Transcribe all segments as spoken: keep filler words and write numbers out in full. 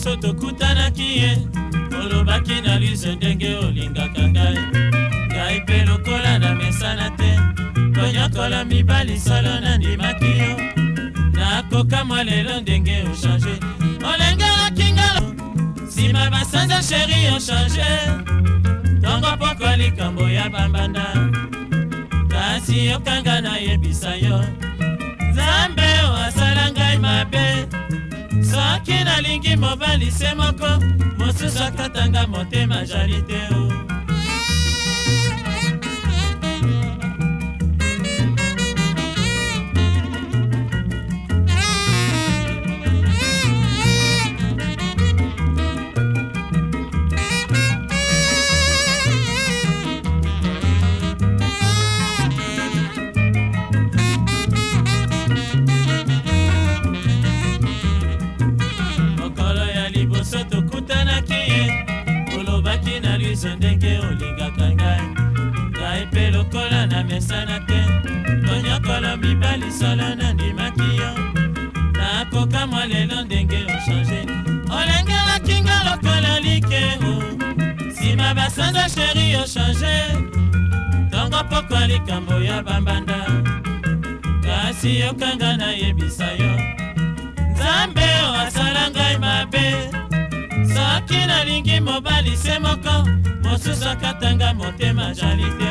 liboso tokutanaki ye olobaki na liso ndenge olingaka ngai ngai mpe lokola na mesana te konyokola mibali solo nandimaki yo nakoka mwa lelo ndenge ochange olengelaki ngalo nsima basanza sheri ochange tongo poko likambo ya bambanda kasi yokanga nayebisa yo nzambe asala ngai mabe soki nalingi mobali se moko mosusu akatanga motema jali te o ndenge olingaka ngai ngai mpe lokola na mesana te konyokola mibali solo nandimaki yo nakoka mwa lelo ndenge ochange olengelaki nga lokola likeo nsima basanza sheri ochange tongo poko likambo ya bambanda kasi yokanga nayebisa yo nzambe asala ngai mabe soki nalingi mobali se moko mosusu akatanga motema jali te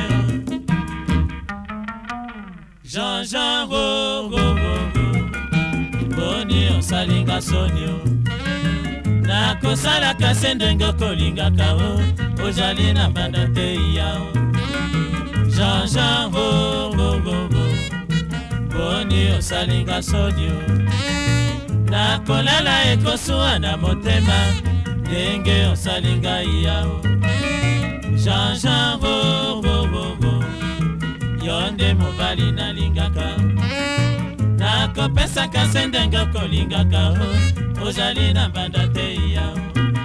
Jean-Jean gogogogo boni osalinga sonio nakosalaka se ndenge okolingaka o ozali na mbanda te yao Jean-Jean gogogogo boni osalinga sonio nakolala ekosuwa na motema ndenge osalinga yao Jean-Jean gogogogo yo nde mobali nalingaka nakopesaka se ndenge okolingaka o ozali na mbanda te yao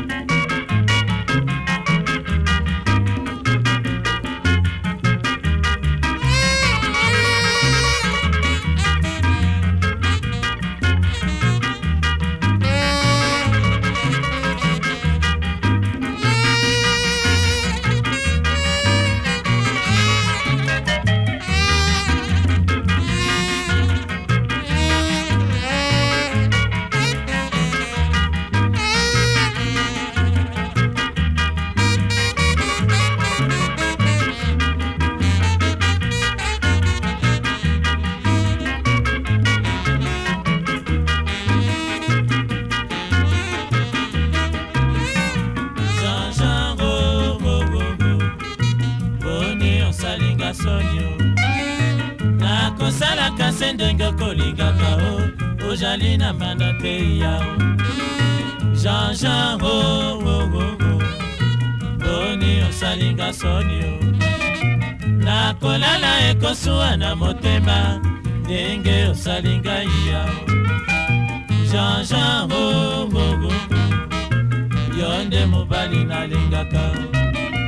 nakosalaka se ndenge okolingaka o ozali na mbanda te yao Jean-Jean gogogogo boni osalinga sonio nakolala ekosuwa na motema ndenge osalinga yao Jean-Jean gogogogo yo nde mobali nalingaka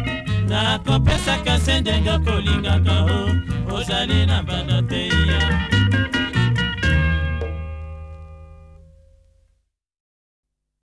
nakopesaka se ndenge okolingaka o ozali na mbanda te yao